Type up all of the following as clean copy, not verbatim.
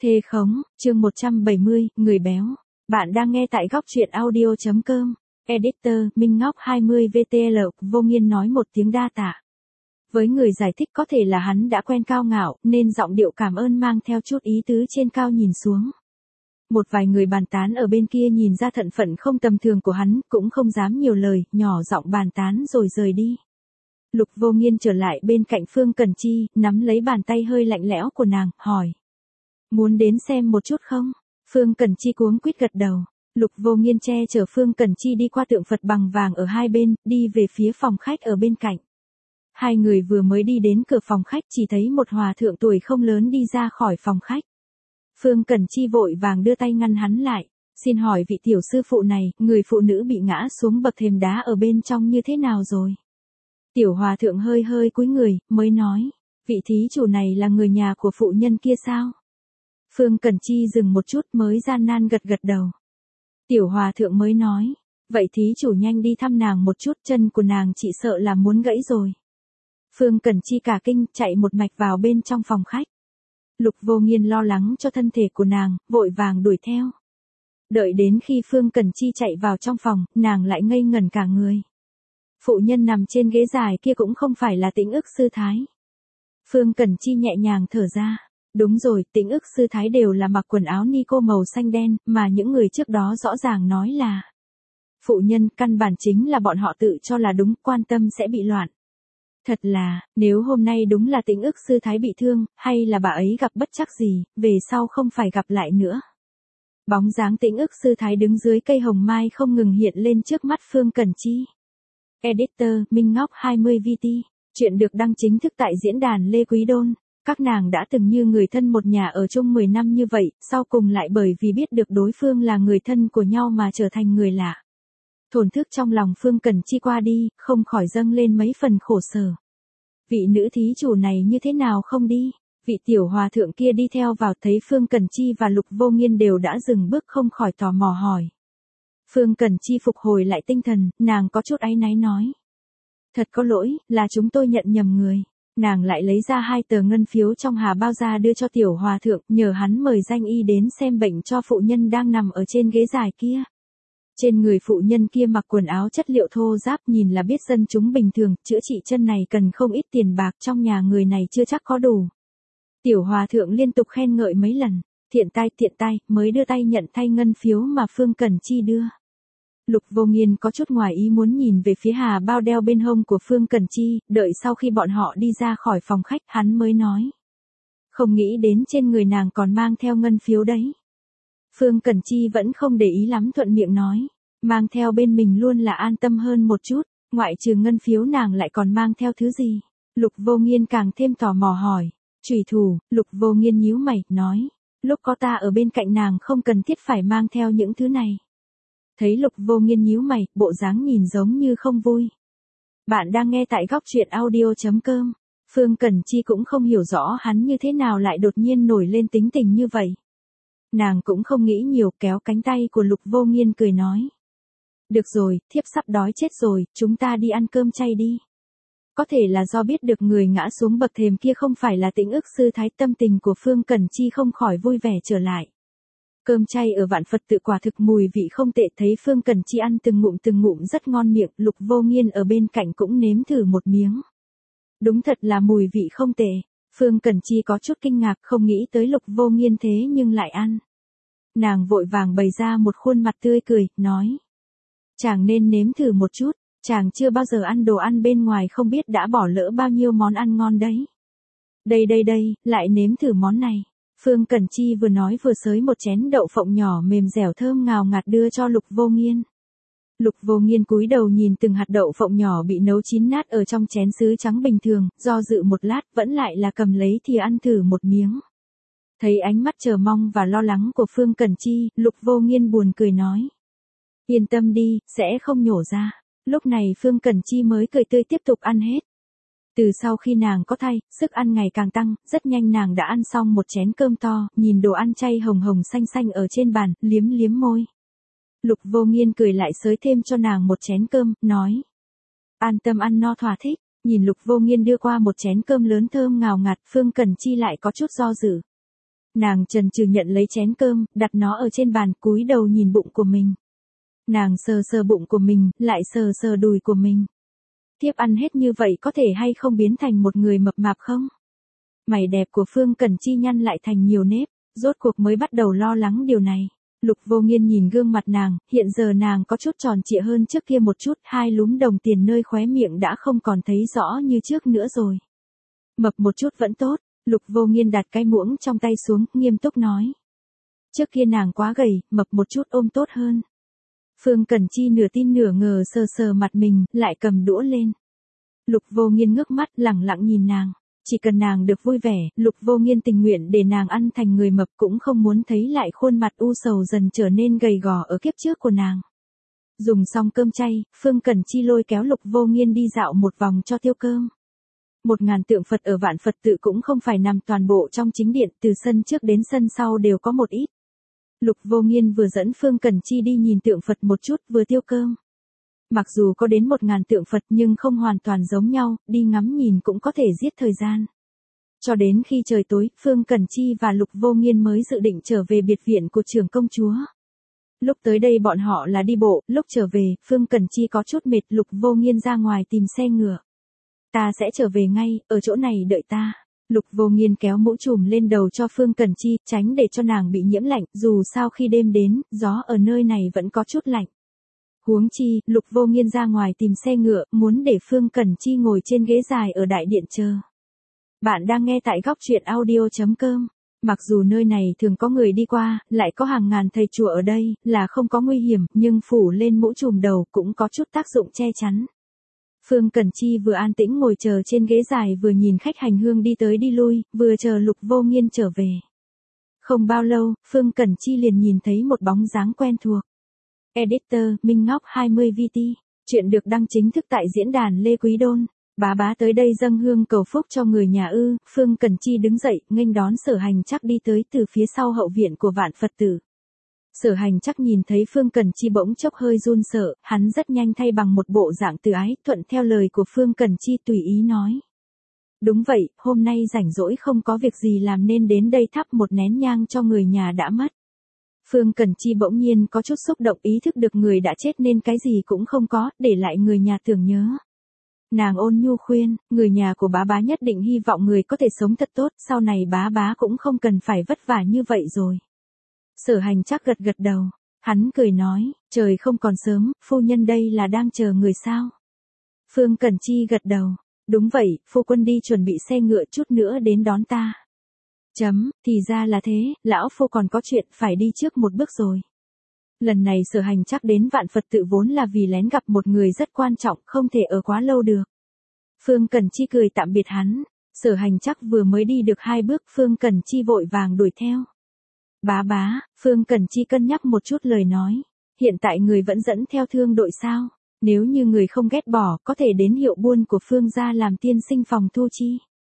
Thề khống, chương 170, người béo. Bạn đang nghe tại góc truyện audio.com. Editor, Minh Ngọc 20 VTL, Vô Nghiên nói một tiếng đa tạ. Với người giải thích có thể là hắn đã quen cao ngạo, nên giọng điệu cảm ơn mang theo chút ý tứ trên cao nhìn xuống. Một vài người bàn tán ở bên kia nhìn ra thân phận không tầm thường của hắn, cũng không dám nhiều lời, nhỏ giọng bàn tán rồi rời đi. Lục Vô Nghiên trở lại bên cạnh Phương Cẩn Chi, nắm lấy bàn tay hơi lạnh lẽo của nàng, hỏi. Muốn đến xem một chút không? Phương Cẩn Chi cuống quýt gật đầu. Lục Vô Nghiên che chở Phương Cẩn Chi đi qua tượng Phật bằng vàng ở hai bên, đi về phía phòng khách ở bên cạnh. Hai người vừa mới đi đến cửa phòng khách chỉ thấy một hòa thượng tuổi không lớn đi ra khỏi phòng khách. Phương Cẩn Chi vội vàng đưa tay ngăn hắn lại. Xin hỏi vị tiểu sư phụ này, người phụ nữ bị ngã xuống bậc thềm đá ở bên trong như thế nào rồi? Tiểu hòa thượng hơi hơi cúi người, mới nói. Vị thí chủ này là người nhà của phụ nhân kia sao? Phương Cẩn Chi dừng một chút mới gian nan gật gật đầu. Tiểu hòa thượng mới nói. Vậy thí chủ nhanh đi thăm nàng một chút, chân của nàng chỉ sợ là muốn gãy rồi. Phương Cẩn Chi cả kinh, chạy một mạch vào bên trong phòng khách. Lục Vô Nghiên lo lắng cho thân thể của nàng, vội vàng đuổi theo. Đợi đến khi Phương Cẩn Chi chạy vào trong phòng, nàng lại ngây ngẩn cả người. Phụ nhân nằm trên ghế dài kia cũng không phải là Tĩnh Ức sư thái. Phương Cẩn Chi nhẹ nhàng thở ra. Đúng rồi, Tĩnh Ức sư thái đều là mặc quần áo ni cô màu xanh đen, mà những người trước đó rõ ràng nói là phụ nhân, căn bản chính là bọn họ tự cho là đúng, quan tâm sẽ bị loạn. Thật là, nếu hôm nay đúng là Tĩnh Ức sư thái bị thương, hay là bà ấy gặp bất trắc gì, về sau không phải gặp lại nữa. Bóng dáng Tĩnh Ức sư thái đứng dưới cây hồng mai không ngừng hiện lên trước mắt Phương Cẩn Chi. Editor, Minh Ngọc 20 VT. Chuyện được đăng chính thức tại diễn đàn Lê Quý Đôn. Các nàng đã từng như người thân một nhà ở chung 10 năm như vậy, sau cùng lại bởi vì biết được đối phương là người thân của nhau mà trở thành người lạ. Thổn thức trong lòng Phương Cẩn Chi qua đi, không khỏi dâng lên mấy phần khổ sở. Vị nữ thí chủ này như thế nào không đi? Vị tiểu hòa thượng kia đi theo vào thấy Phương Cẩn Chi và Lục Vô Nghiên đều đã dừng bước không khỏi tò mò hỏi. Phương Cẩn Chi phục hồi lại tinh thần, nàng có chút áy náy nói. Thật có lỗi, là chúng tôi nhận nhầm người. Nàng lại lấy ra 2 tờ ngân phiếu trong hà bao ra đưa cho tiểu hòa thượng, nhờ hắn mời danh y đến xem bệnh cho phụ nhân đang nằm ở trên ghế dài kia. Trên người phụ nhân kia mặc quần áo chất liệu thô ráp, nhìn là biết dân chúng bình thường, chữa trị chân này cần không ít tiền bạc, trong nhà người này chưa chắc có đủ. Tiểu hòa thượng liên tục khen ngợi mấy lần, thiện tay, mới đưa tay nhận thay ngân phiếu mà Phương Cẩn Chi đưa. Lục Vô Nghiên có chút ngoài ý muốn nhìn về phía hà bao đeo bên hông của Phương Cẩn Chi, đợi sau khi bọn họ đi ra khỏi phòng khách hắn mới nói. Không nghĩ đến trên người nàng còn mang theo ngân phiếu đấy. Phương Cẩn Chi vẫn không để ý lắm, thuận miệng nói. Mang theo bên mình luôn là an tâm hơn một chút, ngoại trừ ngân phiếu nàng lại còn mang theo thứ gì? Lục Vô Nghiên càng thêm tò mò hỏi. Chủy thủ. Lục Vô Nghiên nhíu mày, nói. Lúc có ta ở bên cạnh nàng không cần thiết phải mang theo những thứ này. Thấy Lục Vô Nghiên nhíu mày, bộ dáng nhìn giống như không vui. Bạn đang nghe tại góc truyện audio.com. Phương Cẩn Chi cũng không hiểu rõ hắn như thế nào lại đột nhiên nổi lên tính tình như vậy. Nàng cũng không nghĩ nhiều, kéo cánh tay của Lục Vô Nghiên cười nói. Được rồi, thiếp sắp đói chết rồi, chúng ta đi ăn cơm chay đi. Có thể là do biết được người ngã xuống bậc thềm kia không phải là Tĩnh Ức sư thái, tâm tình của Phương Cẩn Chi không khỏi vui vẻ trở lại. Cơm chay ở Vạn Phật tự quả thực mùi vị không tệ, thấy Phương Cẩn Chi ăn từng ngụm rất ngon miệng, Lục Vô Nghiên ở bên cạnh cũng nếm thử một miếng. Đúng thật là mùi vị không tệ. Phương Cẩn Chi có chút kinh ngạc, không nghĩ tới Lục Vô Nghiên thế nhưng lại ăn. Nàng vội vàng bày ra một khuôn mặt tươi cười, nói. Chàng nên nếm thử một chút, chàng chưa bao giờ ăn đồ ăn bên ngoài không biết đã bỏ lỡ bao nhiêu món ăn ngon đấy. Đây, lại nếm thử món này. Phương Cẩn Chi vừa nói vừa xới một chén đậu phộng nhỏ mềm dẻo thơm ngào ngạt đưa cho Lục Vô Nghiên. Lục Vô Nghiên cúi đầu nhìn từng hạt đậu phộng nhỏ bị nấu chín nát ở trong chén sứ trắng bình thường, do dự một lát vẫn lại là cầm lấy thì ăn thử một miếng. Thấy ánh mắt chờ mong và lo lắng của Phương Cẩn Chi, Lục Vô Nghiên buồn cười nói. Yên tâm đi, sẽ không nhổ ra. Lúc này Phương Cẩn Chi mới cười tươi tiếp tục ăn hết. Từ sau khi nàng có thai, sức ăn ngày càng tăng, rất nhanh nàng đã ăn xong một chén cơm to, nhìn đồ ăn chay hồng xanh ở trên bàn, liếm môi. Lục Vô Nghiên cười lại xới thêm cho nàng một chén cơm, nói. An tâm ăn no thỏa thích, nhìn Lục Vô Nghiên đưa qua một chén cơm lớn thơm ngào ngạt, Phương Cẩn Chi lại có chút do dự. Nàng chần chừ nhận lấy chén cơm, đặt nó ở trên bàn, cúi đầu nhìn bụng của mình. Nàng sờ sờ bụng của mình, lại sờ sờ đùi của mình. Tiếp ăn hết như vậy có thể hay không biến thành một người mập mạp không? Mày đẹp của Phương Cẩn Chi nhăn lại thành nhiều nếp, rốt cuộc mới bắt đầu lo lắng điều này. Lục Vô Nghiên nhìn gương mặt nàng, hiện giờ nàng có chút tròn trịa hơn trước kia một chút, hai lúm đồng tiền nơi khóe miệng đã không còn thấy rõ như trước nữa rồi. Mập một chút vẫn tốt, Lục Vô Nghiên đặt cái muỗng trong tay xuống, nghiêm túc nói. Trước kia nàng quá gầy, mập một chút ôm tốt hơn. Phương Cẩn Chi nửa tin nửa ngờ sờ sờ mặt mình, lại cầm đũa lên. Lục Vô Nghiên ngước mắt lẳng lặng nhìn nàng. Chỉ cần nàng được vui vẻ, Lục Vô Nghiên tình nguyện để nàng ăn thành người mập, cũng không muốn thấy lại khuôn mặt u sầu dần trở nên gầy gò ở kiếp trước của nàng. Dùng xong cơm chay, Phương Cẩn Chi lôi kéo Lục Vô Nghiên đi dạo một vòng cho tiêu cơm. 1000 tượng Phật ở Vạn Phật Tự cũng không phải nằm toàn bộ trong chính điện, từ sân trước đến sân sau đều có một ít. Lục Vô Nghiên vừa dẫn Phương Cẩn Chi đi nhìn tượng Phật một chút, vừa tiêu cơm. Mặc dù có đến 1000 tượng Phật nhưng không hoàn toàn giống nhau, đi ngắm nhìn cũng có thể giết thời gian. Cho đến khi trời tối, Phương Cẩn Chi và Lục Vô Nghiên mới dự định trở về biệt viện của trưởng công chúa. Lúc tới đây bọn họ là đi bộ, lúc trở về, Phương Cẩn Chi có chút mệt, Lục Vô Nghiên ra ngoài tìm xe ngựa. Ta sẽ trở về ngay, ở chỗ này đợi ta. Lục Vô Nghiên kéo mũ trùm lên đầu cho Phương Cẩn Chi, tránh để cho nàng bị nhiễm lạnh, dù sao khi đêm đến, gió ở nơi này vẫn có chút lạnh. Huống chi, Lục Vô Nghiên ra ngoài tìm xe ngựa, muốn để Phương Cẩn Chi ngồi trên ghế dài ở đại điện chờ. Bạn đang nghe tại góc truyện audio.com. Mặc dù nơi này thường có người đi qua, lại có hàng ngàn thầy chùa ở đây, là không có nguy hiểm, nhưng phủ lên mũ trùm đầu cũng có chút tác dụng che chắn. Phương Cẩn Chi vừa an tĩnh ngồi chờ trên ghế dài vừa nhìn khách hành hương đi tới đi lui, vừa chờ Lục Vô Nghiên trở về. Không bao lâu, Phương Cẩn Chi liền nhìn thấy một bóng dáng quen thuộc. Editor, Minh Ngọc 20VT. Chuyện được đăng chính thức tại diễn đàn Lê Quý Đôn. Bá tới đây dâng hương cầu phúc cho người nhà ư. Phương Cẩn Chi đứng dậy, nghênh đón Sở Hành Trắc đi tới từ phía sau hậu viện của Vạn Phật Tử. Sở Hành Trắc nhìn thấy Phương Cẩn Chi bỗng chốc hơi run sợ, hắn rất nhanh thay bằng một bộ dạng từ ái, thuận theo lời của Phương Cẩn Chi tùy ý nói. Đúng vậy, hôm nay rảnh rỗi không có việc gì làm nên đến đây thắp một nén nhang cho người nhà đã mất. Phương Cẩn Chi bỗng nhiên có chút xúc động, ý thức được người đã chết nên cái gì cũng không có, để lại người nhà tưởng nhớ. Nàng ôn nhu khuyên, người nhà của bá nhất định hy vọng người có thể sống thật tốt, sau này bá cũng không cần phải vất vả như vậy rồi. Sở Hành Trắc gật đầu, hắn cười nói, trời không còn sớm, phu nhân đây là đang chờ người sao? Phương Cẩn Chi gật đầu, đúng vậy, phu quân đi chuẩn bị xe ngựa chút nữa đến đón ta. Thì ra là thế, lão phu còn có chuyện phải đi trước một bước rồi. Lần này Sở Hành Trắc đến Vạn Phật Tự vốn là vì lén gặp một người rất quan trọng, không thể ở quá lâu được. Phương Cẩn Chi cười tạm biệt hắn, Sở Hành Trắc vừa mới đi được 2 bước, Phương Cẩn Chi vội vàng đuổi theo. Bá, Phương Cẩn Chi cân nhắc một chút lời nói, hiện tại người vẫn dẫn theo thương đội sao? Nếu như người không ghét bỏ, có thể đến hiệu buôn của Phương gia làm tiên sinh phòng thu chi.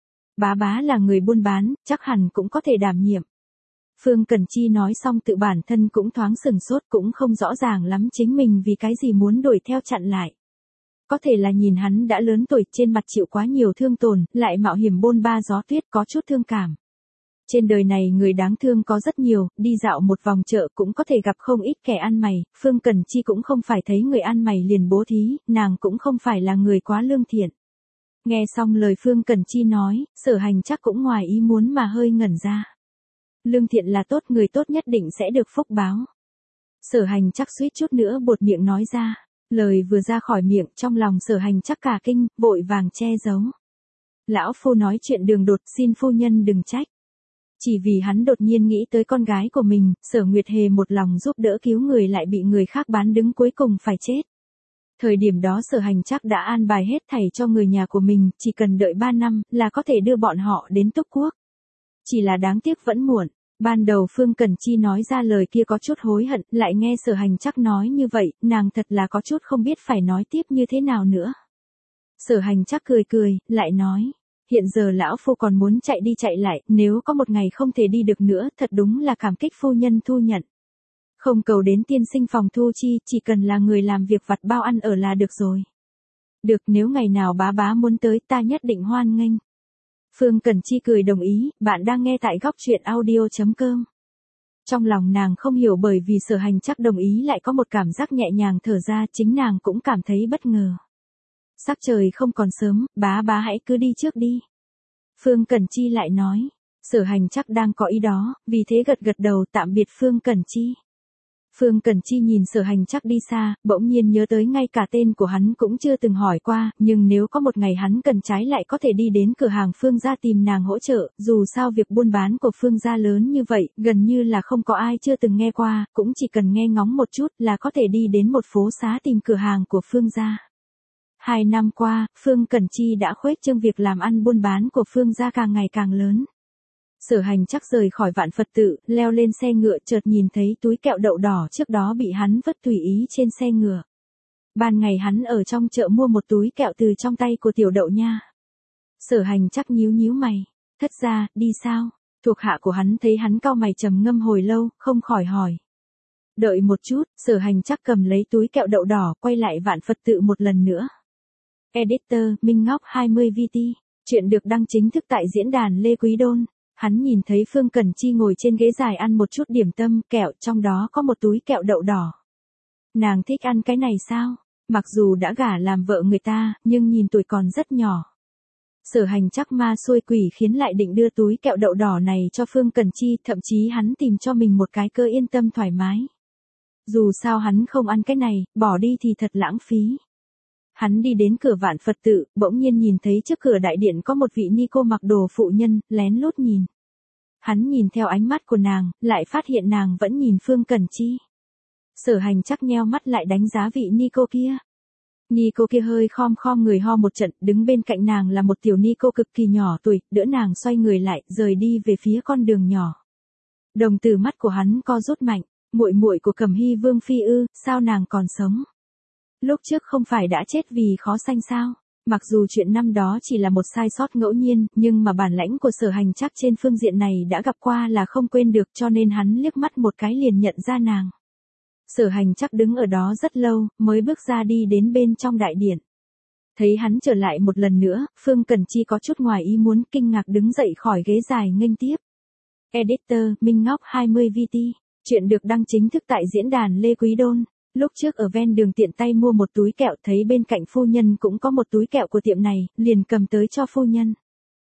Bá là người buôn bán, chắc hẳn cũng có thể đảm nhiệm. Phương Cẩn Chi nói xong tự bản thân cũng thoáng sừng sốt, cũng không rõ ràng lắm chính mình vì cái gì muốn đuổi theo chặn lại. Có thể là nhìn hắn đã lớn tuổi, trên mặt chịu quá nhiều thương tổn, lại mạo hiểm bôn ba gió tuyết, có chút thương cảm. Trên đời này người đáng thương có rất nhiều, đi dạo một vòng chợ cũng có thể gặp không ít kẻ ăn mày, Phương Cẩn Chi cũng không phải thấy người ăn mày liền bố thí, nàng cũng không phải là người quá lương thiện. Nghe xong lời Phương Cẩn Chi nói, Sở Hành Trắc cũng ngoài ý muốn mà hơi ngẩn ra. Lương thiện là tốt, người tốt nhất định sẽ được phúc báo. Sở Hành Trắc suýt chút nữa buột miệng nói ra, lời vừa ra khỏi miệng trong lòng Sở Hành Trắc cả kinh, vội vàng che giấu. Lão phu nói chuyện đường đột, xin phu nhân đừng trách. Chỉ vì hắn đột nhiên nghĩ tới con gái của mình, Sở Nguyệt Hề một lòng giúp đỡ cứu người lại bị người khác bán đứng cuối cùng phải chết. Thời điểm đó Sở Hành Trắc đã an bài hết thảy cho người nhà của mình, chỉ cần đợi 3 năm là có thể đưa bọn họ đến Túc Quốc. Chỉ là đáng tiếc vẫn muộn. Ban đầu Phương Cẩn Chi nói ra lời kia có chút hối hận, lại nghe Sở Hành Trắc nói như vậy, nàng thật là có chút không biết phải nói tiếp như thế nào nữa. Sở Hành Trắc cười, lại nói, hiện giờ lão phu còn muốn chạy đi chạy lại, nếu có một ngày không thể đi được nữa, thật đúng là cảm kích phu nhân thu nhận. Không cầu đến tiên sinh phòng thu chi, chỉ cần là người làm việc vặt bao ăn ở là được rồi. Được, nếu ngày nào bá muốn tới ta nhất định hoan nghênh. Phương Cẩn Chi cười đồng ý, bạn đang nghe tại góc truyện audio.com. Trong lòng nàng không hiểu bởi vì Sở Hành chắc đồng ý lại có một cảm giác nhẹ nhàng thở ra, chính nàng cũng cảm thấy bất ngờ. Sắc trời không còn sớm, bá hãy cứ đi trước đi. Phương Cẩn Chi lại nói. Sở Hành chắc đang có ý đó, vì thế gật đầu tạm biệt Phương Cẩn Chi. Phương Cẩn Chi nhìn Sở Hành chắc đi xa, bỗng nhiên nhớ tới ngay cả tên của hắn cũng chưa từng hỏi qua, nhưng nếu có một ngày hắn cần trái lại có thể đi đến cửa hàng Phương gia tìm nàng hỗ trợ, dù sao việc buôn bán của Phương gia lớn như vậy, gần như là không có ai chưa từng nghe qua, cũng chỉ cần nghe ngóng một chút là có thể đi đến một phố xá tìm cửa hàng của Phương gia. 2 năm qua, Phương Cẩn Chi đã khuếch trương việc làm ăn buôn bán của Phương gia càng ngày càng lớn. Sở Hành chắc rời khỏi Vạn Phật tự, leo lên xe ngựa chợt nhìn thấy túi kẹo đậu đỏ trước đó bị hắn vứt tùy ý trên xe ngựa. Ban ngày hắn ở trong chợ mua một túi kẹo từ trong tay của tiểu đậu nha. Sở Hành chắc nhíu mày, thất ra, đi sao? Thuộc hạ của hắn thấy hắn cau mày trầm ngâm hồi lâu, không khỏi hỏi. Đợi một chút, Sở Hành chắc cầm lấy túi kẹo đậu đỏ, quay lại Vạn Phật tự một lần nữa. Editor, Minh Ngóc 20VT. Chuyện được đăng chính thức tại diễn đàn Lê Quý Đôn. Hắn nhìn thấy Phương Cẩn Chi ngồi trên ghế dài ăn một chút điểm tâm kẹo, trong đó có một túi kẹo đậu đỏ. Nàng thích ăn cái này sao? Mặc dù đã gả làm vợ người ta, nhưng nhìn tuổi còn rất nhỏ. Sở Hành chắc ma xui quỷ khiến lại định đưa túi kẹo đậu đỏ này cho Phương Cẩn Chi, thậm chí hắn tìm cho mình một cái cơ yên tâm thoải mái. Dù sao hắn không ăn cái này, bỏ đi thì thật lãng phí. Hắn đi đến cửa Vạn Phật tự, bỗng nhiên nhìn thấy trước cửa đại điện có một vị ni cô mặc đồ phụ nhân, lén lút nhìn. Hắn nhìn theo ánh mắt của nàng, lại phát hiện nàng vẫn nhìn Phương Cẩn Chi. Sở Hành chắc nheo mắt lại đánh giá vị ni cô kia. Ni cô kia hơi khom người ho một trận, đứng bên cạnh nàng là một tiểu ni cô cực kỳ nhỏ tuổi, đỡ nàng xoay người lại, rời đi về phía con đường nhỏ. Đồng tử mắt của hắn co rút mạnh, muội của Cẩm Hy Vương phi ư, sao nàng còn sống? Lúc trước không phải đã chết vì khó sanh sao? Mặc dù chuyện năm đó chỉ là một sai sót ngẫu nhiên, nhưng mà bản lãnh của Sở Hành chắc trên phương diện này đã gặp qua là không quên được, cho nên hắn liếc mắt một cái liền nhận ra nàng. Sở Hành chắc đứng ở đó rất lâu, mới bước ra đi đến bên trong đại điện. Thấy hắn trở lại một lần nữa, Phương Cẩn Chi có chút ngoài ý muốn, kinh ngạc đứng dậy khỏi ghế dài nghênh tiếp. Editor, Minh Ngóc 20VT. Chuyện được đăng chính thức tại diễn đàn Lê Quý Đôn. Lúc trước ở ven đường tiện tay mua một túi kẹo, thấy bên cạnh phu nhân cũng có một túi kẹo của tiệm này, liền cầm tới cho phu nhân.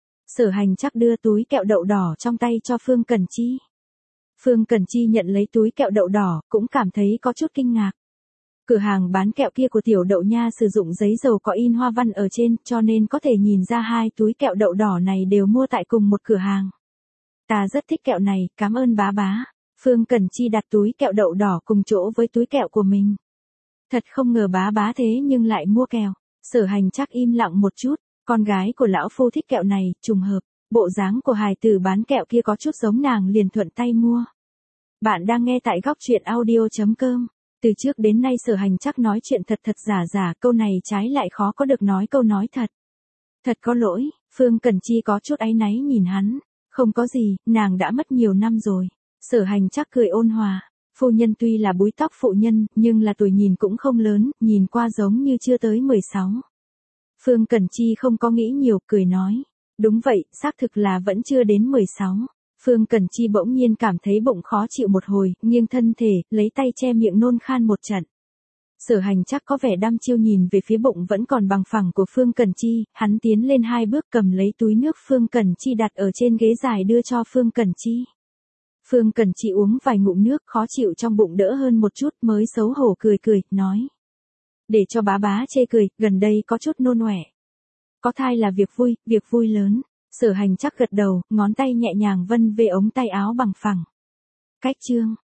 Sở Hành chắc đưa túi kẹo đậu đỏ trong tay cho Phương Cẩn Chi. Phương Cẩn Chi nhận lấy túi kẹo đậu đỏ, cũng cảm thấy có chút kinh ngạc. Cửa hàng bán kẹo kia của tiểu đậu nha sử dụng giấy dầu có in hoa văn ở trên, cho nên có thể nhìn ra hai túi kẹo đậu đỏ này đều mua tại cùng một cửa hàng. Ta rất thích kẹo này, cảm ơn bá. Phương Cẩn Chi đặt túi kẹo đậu đỏ cùng chỗ với túi kẹo của mình. Thật không ngờ bá thế nhưng lại mua kẹo. Sở Hành chắc im lặng một chút, con gái của lão phu thích kẹo này, trùng hợp, bộ dáng của hài tử bán kẹo kia có chút giống nàng liền thuận tay mua. Bạn đang nghe tại góc truyện audio.com. Từ trước đến nay Sở Hành chắc nói chuyện thật giả, câu này trái lại khó có được nói câu nói thật. Thật có lỗi, Phương Cẩn Chi có chút áy náy nhìn hắn. Không có gì, nàng đã mất nhiều năm rồi. Sở Hành chắc cười ôn hòa. Phu nhân tuy là búi tóc phụ nhân, nhưng là tuổi nhìn cũng không lớn, nhìn qua giống như chưa tới 16. Phương Cẩn Chi không có nghĩ nhiều, cười nói. Đúng vậy, xác thực là vẫn chưa đến 16. Phương Cẩn Chi bỗng nhiên cảm thấy bụng khó chịu một hồi, nghiêng thân thể, lấy tay che miệng nôn khan một trận. Sở Hành chắc có vẻ đăm chiêu nhìn về phía bụng vẫn còn bằng phẳng của Phương Cẩn Chi, hắn tiến lên 2 bước cầm lấy túi nước Phương Cẩn Chi đặt ở trên ghế dài đưa cho Phương Cẩn Chi. Phương Cẩn Chi uống vài ngụm nước, khó chịu trong bụng đỡ hơn một chút mới xấu hổ cười, nói. Để cho bá chê cười, gần đây có chút nôn ọe. Có thai là việc vui lớn. Sở Hành chắc gật đầu, ngón tay nhẹ nhàng vân về ống tay áo bằng phẳng. Cách chương.